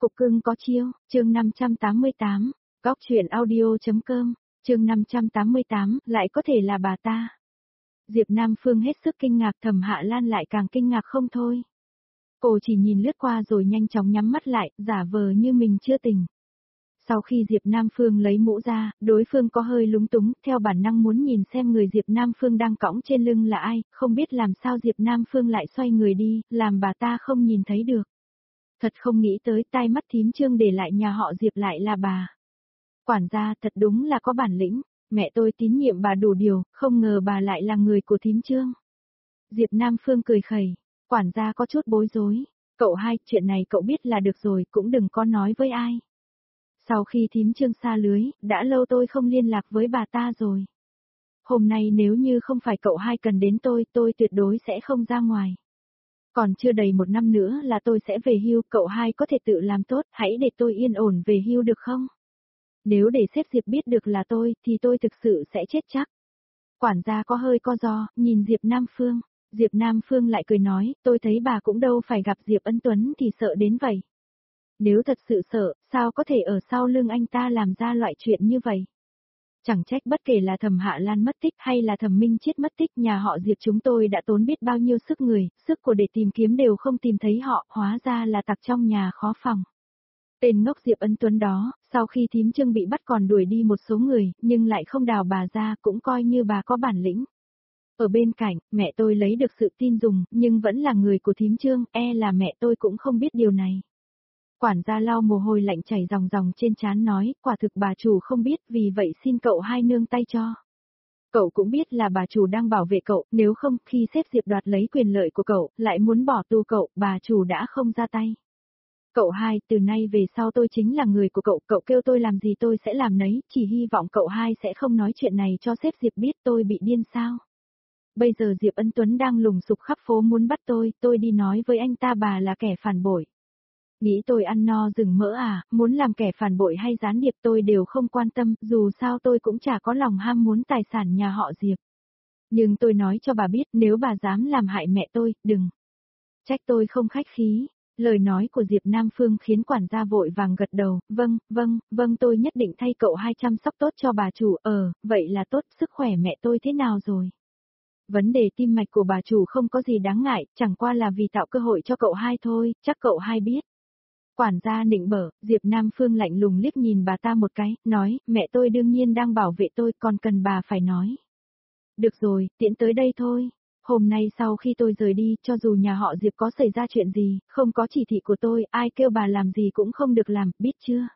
Cục cưng có chiêu, chương 588, góc truyện audio.com, chương 588, lại có thể là bà ta. Diệp Nam Phương hết sức kinh ngạc, Thẩm Hạ Lan lại càng kinh ngạc không thôi. Cô chỉ nhìn lướt qua rồi nhanh chóng nhắm mắt lại, giả vờ như mình chưa tỉnh. Sau khi Diệp Nam Phương lấy mũ ra, đối phương có hơi lúng túng, theo bản năng muốn nhìn xem người Diệp Nam Phương đang cõng trên lưng là ai, không biết làm sao Diệp Nam Phương lại xoay người đi, làm bà ta không nhìn thấy được. Thật không nghĩ tới tai mắt thím Trương để lại nhà họ Diệp lại là bà. Quản gia thật đúng là có bản lĩnh, mẹ tôi tín nhiệm bà đủ điều, không ngờ bà lại là người của thím Trương. Diệp Nam Phương cười khẩy, quản gia có chút bối rối, cậu hai, chuyện này cậu biết là được rồi, cũng đừng có nói với ai. Sau khi thím Trương xa lưới, đã lâu tôi không liên lạc với bà ta rồi. Hôm nay nếu như không phải cậu hai cần đến tôi tuyệt đối sẽ không ra ngoài. Còn chưa đầy một năm nữa là tôi sẽ về hưu, cậu hai có thể tự làm tốt, hãy để tôi yên ổn về hưu được không? Nếu để sếp Diệp biết được là tôi, thì tôi thực sự sẽ chết chắc. Quản gia có hơi co ro, nhìn Diệp Nam Phương. Diệp Nam Phương lại cười nói, tôi thấy bà cũng đâu phải gặp Diệp Ân Tuấn thì sợ đến vậy. Nếu thật sự sợ, sao có thể ở sau lưng anh ta làm ra loại chuyện như vậy? Chẳng trách bất kể là Thẩm Hạ Lan mất tích hay là Thẩm Minh Chết mất tích, nhà họ Diệp chúng tôi đã tốn biết bao nhiêu sức người, sức của để tìm kiếm đều không tìm thấy họ, hóa ra là tặc trong nhà khó phòng. Tên ngốc Diệp Ân Tuấn đó, sau khi thím Trương bị bắt còn đuổi đi một số người, nhưng lại không đào bà ra, cũng coi như bà có bản lĩnh. Ở bên cạnh, mẹ tôi lấy được sự tin dùng, nhưng vẫn là người của thím Trương, là mẹ tôi cũng không biết điều này. Quản gia lau mồ hôi lạnh chảy ròng ròng trên trán nói, quả thực bà chủ không biết, vì vậy xin cậu hai nương tay cho. Cậu cũng biết là bà chủ đang bảo vệ cậu, nếu không, khi sếp Diệp đoạt lấy quyền lợi của cậu, lại muốn bỏ tù cậu, bà chủ đã không ra tay. Cậu hai, từ nay về sau tôi chính là người của cậu, cậu kêu tôi làm gì tôi sẽ làm nấy, chỉ hy vọng cậu hai sẽ không nói chuyện này cho sếp Diệp biết, tôi bị điên sao. Bây giờ Diệp Ân Tuấn đang lùng sục khắp phố muốn bắt tôi đi nói với anh ta bà là kẻ phản bội. Nghĩ tôi ăn no rừng mỡ à, muốn làm kẻ phản bội hay gián điệp tôi đều không quan tâm, dù sao tôi cũng chả có lòng ham muốn tài sản nhà họ Diệp. Nhưng tôi nói cho bà biết, nếu bà dám làm hại mẹ tôi, đừng trách tôi không khách khí. Lời nói của Diệp Nam Phương khiến quản gia vội vàng gật đầu, vâng, tôi nhất định thay cậu hai chăm sóc tốt cho bà chủ, vậy là tốt, sức khỏe mẹ tôi thế nào rồi? Vấn đề tim mạch của bà chủ không có gì đáng ngại, chẳng qua là vì tạo cơ hội cho cậu hai thôi, chắc cậu hai biết. Quản gia nịnh bở, Diệp Nam Phương lạnh lùng liếc nhìn bà ta một cái, nói, mẹ tôi đương nhiên đang bảo vệ tôi, còn cần bà phải nói. Được rồi, tiễn tới đây thôi. Hôm nay sau khi tôi rời đi, cho dù nhà họ Diệp có xảy ra chuyện gì, không có chỉ thị của tôi, ai kêu bà làm gì cũng không được làm, biết chưa?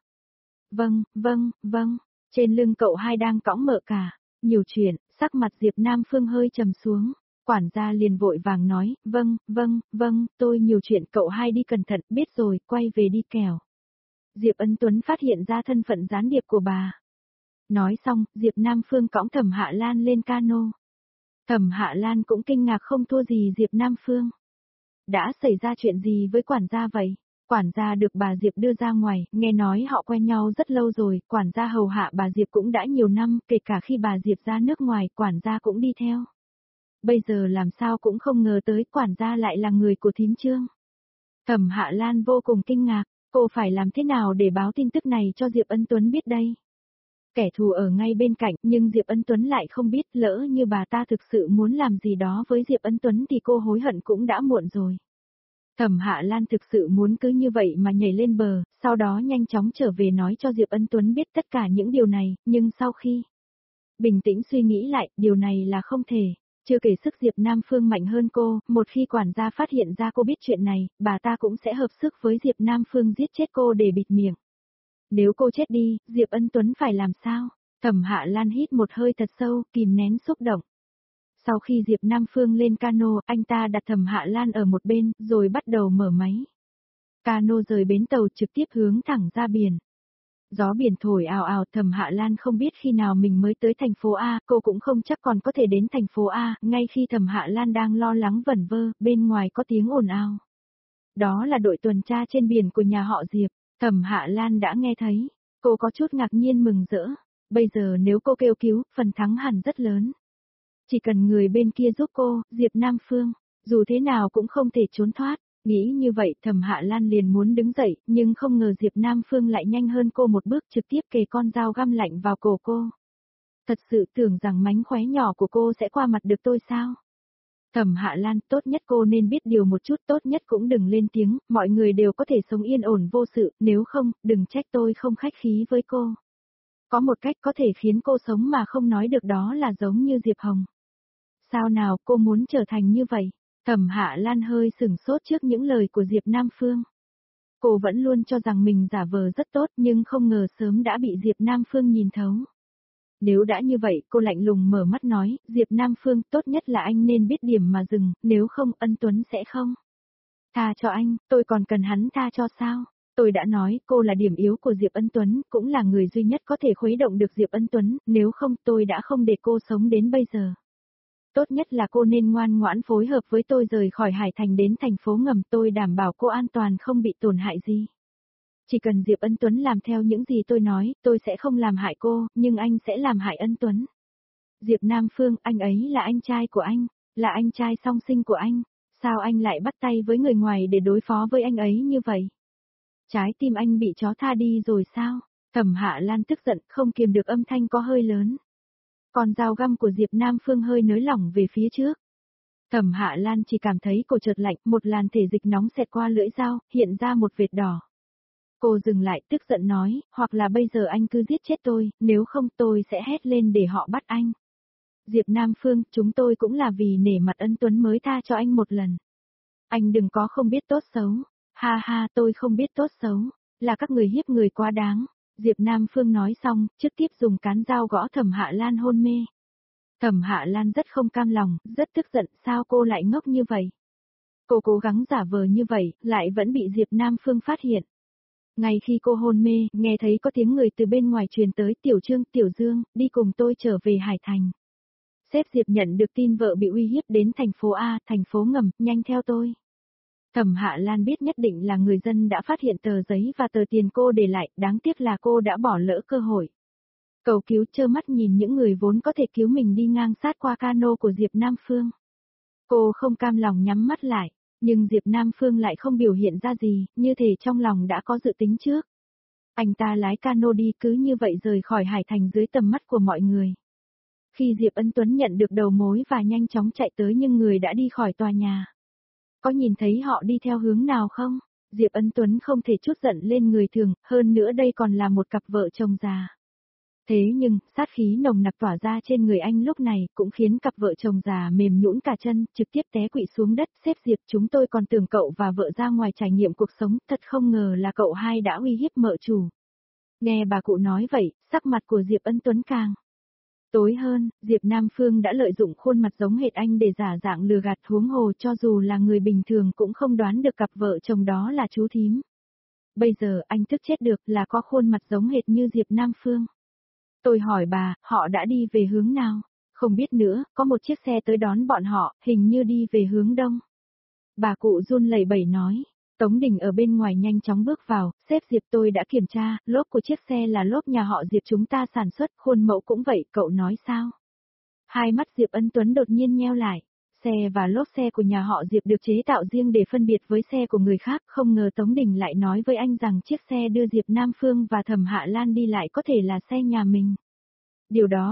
Vâng. Trên lưng cậu hai đang cõng mợ cả. Nhiều chuyện, sắc mặt Diệp Nam Phương hơi trầm xuống. Quản gia liền vội vàng nói, vâng, tôi nhiều chuyện, cậu hai đi cẩn thận, biết rồi, quay về đi kẻo. Diệp Ân Tuấn phát hiện ra thân phận gián điệp của bà. Nói xong, Diệp Nam Phương cõng Thẩm Hạ Lan lên cano. Thẩm Hạ Lan cũng kinh ngạc không thua gì Diệp Nam Phương. Đã xảy ra chuyện gì với quản gia vậy? Quản gia được bà Diệp đưa ra ngoài, nghe nói họ quen nhau rất lâu rồi, quản gia hầu hạ bà Diệp cũng đã nhiều năm, kể cả khi bà Diệp ra nước ngoài, quản gia cũng đi theo. Bây giờ làm sao cũng không ngờ tới quản gia lại là người của thím Trương. Thẩm Hạ Lan vô cùng kinh ngạc, cô phải làm thế nào để báo tin tức này cho Diệp Ân Tuấn biết đây? Kẻ thù ở ngay bên cạnh, nhưng Diệp Ân Tuấn lại không biết, lỡ như bà ta thực sự muốn làm gì đó với Diệp Ân Tuấn thì cô hối hận cũng đã muộn rồi. Thẩm Hạ Lan thực sự muốn cứ như vậy mà nhảy lên bờ, sau đó nhanh chóng trở về nói cho Diệp Ân Tuấn biết tất cả những điều này, nhưng sau khi bình tĩnh suy nghĩ lại, điều này là không thể. Chưa kể sức Diệp Nam Phương mạnh hơn cô, một khi quản gia phát hiện ra cô biết chuyện này, bà ta cũng sẽ hợp sức với Diệp Nam Phương giết chết cô để bịt miệng. Nếu cô chết đi, Diệp Ân Tuấn phải làm sao? Thẩm Hạ Lan hít một hơi thật sâu, kìm nén xúc động. Sau khi Diệp Nam Phương lên cano, anh ta đặt Thẩm Hạ Lan ở một bên, rồi bắt đầu mở máy. Cano rời bến tàu trực tiếp hướng thẳng ra biển. Gió biển thổi ào ào, Thẩm Hạ Lan không biết khi nào mình mới tới thành phố A, cô cũng không chắc còn có thể đến thành phố A, ngay khi Thẩm Hạ Lan đang lo lắng vẩn vơ, bên ngoài có tiếng ồn ào. Đó là đội tuần tra trên biển của nhà họ Diệp, Thẩm Hạ Lan đã nghe thấy, cô có chút ngạc nhiên mừng rỡ, bây giờ nếu cô kêu cứu, phần thắng hẳn rất lớn. Chỉ cần người bên kia giúp cô, Diệp Nam Phương, dù thế nào cũng không thể trốn thoát, Nghĩ như vậy Thẩm Hạ Lan liền muốn đứng dậy, nhưng không ngờ Diệp Nam Phương lại nhanh hơn cô một bước trực tiếp kề con dao găm lạnh vào cổ cô. Thật sự tưởng rằng mánh khóe nhỏ của cô sẽ qua mặt được tôi sao? Thẩm Hạ Lan, tốt nhất cô nên biết điều một chút, tốt nhất cũng đừng lên tiếng, mọi người đều có thể sống yên ổn vô sự, nếu không, đừng trách tôi không khách khí với cô. Có một cách có thể khiến cô sống mà không nói được, đó là giống như Diệp Hồng. Sao nào, cô muốn trở thành như vậy? Thẩm Hạ Lan hơi sửng sốt trước những lời của Diệp Nam Phương. Cô vẫn luôn cho rằng mình giả vờ rất tốt nhưng không ngờ sớm đã bị Diệp Nam Phương nhìn thấu. Nếu đã như vậy, cô lạnh lùng mở mắt nói, Diệp Nam Phương, tốt nhất là anh nên biết điểm mà dừng, nếu không, Ân Tuấn sẽ không tha cho anh, tôi còn cần hắn tha cho sao? Tôi đã nói, cô là điểm yếu của Diệp Ân Tuấn, cũng là người duy nhất có thể khuấy động được Diệp Ân Tuấn, nếu không tôi đã không để cô sống đến bây giờ. Tốt nhất là cô nên ngoan ngoãn phối hợp với tôi rời khỏi Hải Thành đến thành phố ngầm, tôi đảm bảo cô an toàn không bị tổn hại gì. Chỉ cần Diệp Ân Tuấn làm theo những gì tôi nói, tôi sẽ không làm hại cô, nhưng anh sẽ làm hại Ân Tuấn. Diệp Nam Phương, anh ấy là anh trai của anh, là anh trai song sinh của anh, sao anh lại bắt tay với người ngoài để đối phó với anh ấy như vậy? Trái tim anh bị chó tha đi rồi sao? Thẩm Hạ Lan tức giận, không kiềm được âm thanh có hơi lớn. Còn dao găm của Diệp Nam Phương hơi nới lỏng về phía trước. Thẩm Hạ Lan chỉ cảm thấy cổ chợt lạnh, một làn thể dịch nóng xẹt qua lưỡi dao, hiện ra một vệt đỏ. Cô dừng lại tức giận nói, hoặc là bây giờ anh cứ giết chết tôi, nếu không tôi sẽ hét lên để họ bắt anh. Diệp Nam Phương, chúng tôi cũng là vì nể mặt Ân Tuấn mới tha cho anh một lần. Anh đừng có không biết tốt xấu. Ha ha, tôi không biết tốt xấu, là các người hiếp người quá đáng. Diệp Nam Phương nói xong, trực tiếp dùng cán dao gõ Thẩm Hạ Lan hôn mê. Thẩm Hạ Lan rất không cam lòng, rất tức giận, sao cô lại ngốc như vậy? Cô cố gắng giả vờ như vậy, lại vẫn bị Diệp Nam Phương phát hiện. Ngay khi cô hôn mê, nghe thấy có tiếng người từ bên ngoài truyền tới, Tiểu Trương, Tiểu Dương, đi cùng tôi trở về Hải Thành. Sếp Diệp nhận được tin vợ bị uy hiếp đến thành phố A, thành phố ngầm, nhanh theo tôi. Thẩm Hạ Lan biết nhất định là người dân đã phát hiện tờ giấy và tờ tiền cô để lại, đáng tiếc là cô đã bỏ lỡ cơ hội. Cầu cứu trơ mắt nhìn những người vốn có thể cứu mình đi ngang sát qua cano của Diệp Nam Phương. Cô không cam lòng nhắm mắt lại, nhưng Diệp Nam Phương lại không biểu hiện ra gì, như thể trong lòng đã có dự tính trước. Anh ta lái cano đi cứ như vậy rời khỏi Hải Thành dưới tầm mắt của mọi người. Khi Diệp Ân Tuấn nhận được đầu mối và nhanh chóng chạy tới nhưng người đã đi khỏi tòa nhà. Có nhìn thấy họ đi theo hướng nào không? Diệp Ân Tuấn không thể trút giận lên người thường, hơn nữa đây còn là một cặp vợ chồng già. Thế nhưng, sát khí nồng nặc tỏa ra trên người anh lúc này cũng khiến cặp vợ chồng già mềm nhũn cả chân, trực tiếp té quỵ xuống đất. Sếp Diệp, chúng tôi còn tưởng cậu và vợ ra ngoài trải nghiệm cuộc sống, thật không ngờ là cậu hai đã uy hiếp mợ chủ. Nghe bà cụ nói vậy, sắc mặt của Diệp Ân Tuấn càng tối hơn. Diệp Nam Phương đã lợi dụng khuôn mặt giống hệt anh để giả dạng lừa gạt, huống hồ cho dù là người bình thường cũng không đoán được cặp vợ chồng đó là chú thím. Bây giờ anh tức chết được là có khuôn mặt giống hệt như Diệp Nam Phương. Tôi hỏi bà, họ đã đi về hướng nào? Không biết nữa, có một chiếc xe tới đón bọn họ, hình như đi về hướng đông. Bà cụ run lẩy bẩy nói. Tống Đình ở bên ngoài nhanh chóng bước vào, sếp Diệp, tôi đã kiểm tra, lốp của chiếc xe là lốp nhà họ Diệp chúng ta sản xuất, khuôn mẫu cũng vậy, cậu nói sao? Hai mắt Diệp Ân Tuấn đột nhiên nheo lại. Xe và lốp xe của nhà họ Diệp được chế tạo riêng để phân biệt với xe của người khác, không ngờ Tống Đình lại nói với anh rằng chiếc xe đưa Diệp Nam Phương và Thẩm Hạ Lan đi lại có thể là xe nhà mình. Điều đó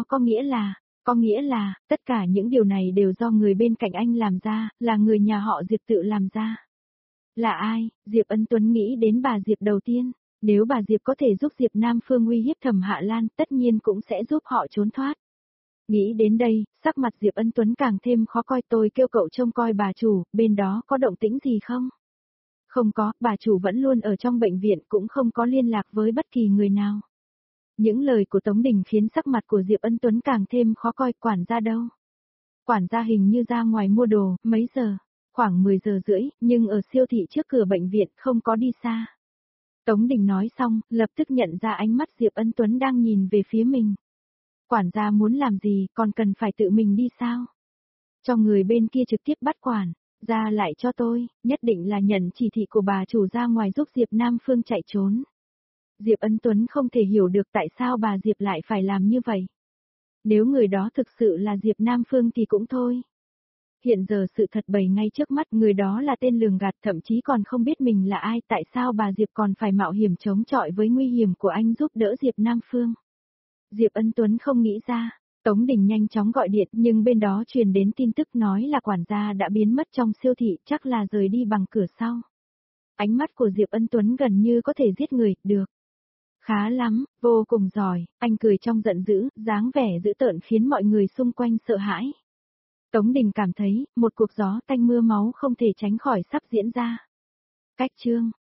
có nghĩa là, tất cả những điều này đều do người bên cạnh anh làm ra, là người nhà họ Diệp tự làm ra. Là ai? Diệp Ân Tuấn nghĩ đến bà Diệp đầu tiên, nếu bà Diệp có thể giúp Diệp Nam Phương uy hiếp Thẩm Hạ Lan, tất nhiên cũng sẽ giúp họ trốn thoát. Nghĩ đến đây, sắc mặt Diệp Ân Tuấn càng thêm khó coi, tôi kêu cậu trông coi bà chủ, bên đó có động tĩnh gì không? Không có, bà chủ vẫn luôn ở trong bệnh viện cũng không có liên lạc với bất kỳ người nào. Những lời của Tống Đình khiến sắc mặt của Diệp Ân Tuấn càng thêm khó coi, quản gia đâu? Quản gia hình như ra ngoài mua đồ, mấy giờ? Khoảng 10 giờ rưỡi, nhưng ở siêu thị trước cửa bệnh viện không có đi xa. Tống Đình nói xong, lập tức nhận ra ánh mắt Diệp Ân Tuấn đang nhìn về phía mình. Quản gia muốn làm gì, còn cần phải tự mình đi sao? Cho người bên kia trực tiếp bắt quản, ra lại cho tôi, nhất định là nhận chỉ thị của bà chủ ra ngoài giúp Diệp Nam Phương chạy trốn. Diệp Ân Tuấn không thể hiểu được tại sao bà Diệp lại phải làm như vậy. Nếu người đó thực sự là Diệp Nam Phương thì cũng thôi. Hiện giờ sự thật bày ngay trước mắt, người đó là tên lường gạt, thậm chí còn không biết mình là ai, tại sao bà Diệp còn phải mạo hiểm chống chọi với nguy hiểm của anh giúp đỡ Diệp Nam Phương. Diệp Ân Tuấn không nghĩ ra, Tống Đình nhanh chóng gọi điện nhưng bên đó truyền đến tin tức nói là quản gia đã biến mất trong siêu thị, chắc là rời đi bằng cửa sau. Ánh mắt của Diệp Ân Tuấn gần như có thể giết người, được. Khá lắm, vô cùng giỏi, anh cười trong giận dữ, dáng vẻ dữ tợn khiến mọi người xung quanh sợ hãi. Tống Đình cảm thấy, một cuộc gió tanh mưa máu không thể tránh khỏi sắp diễn ra. Cách chương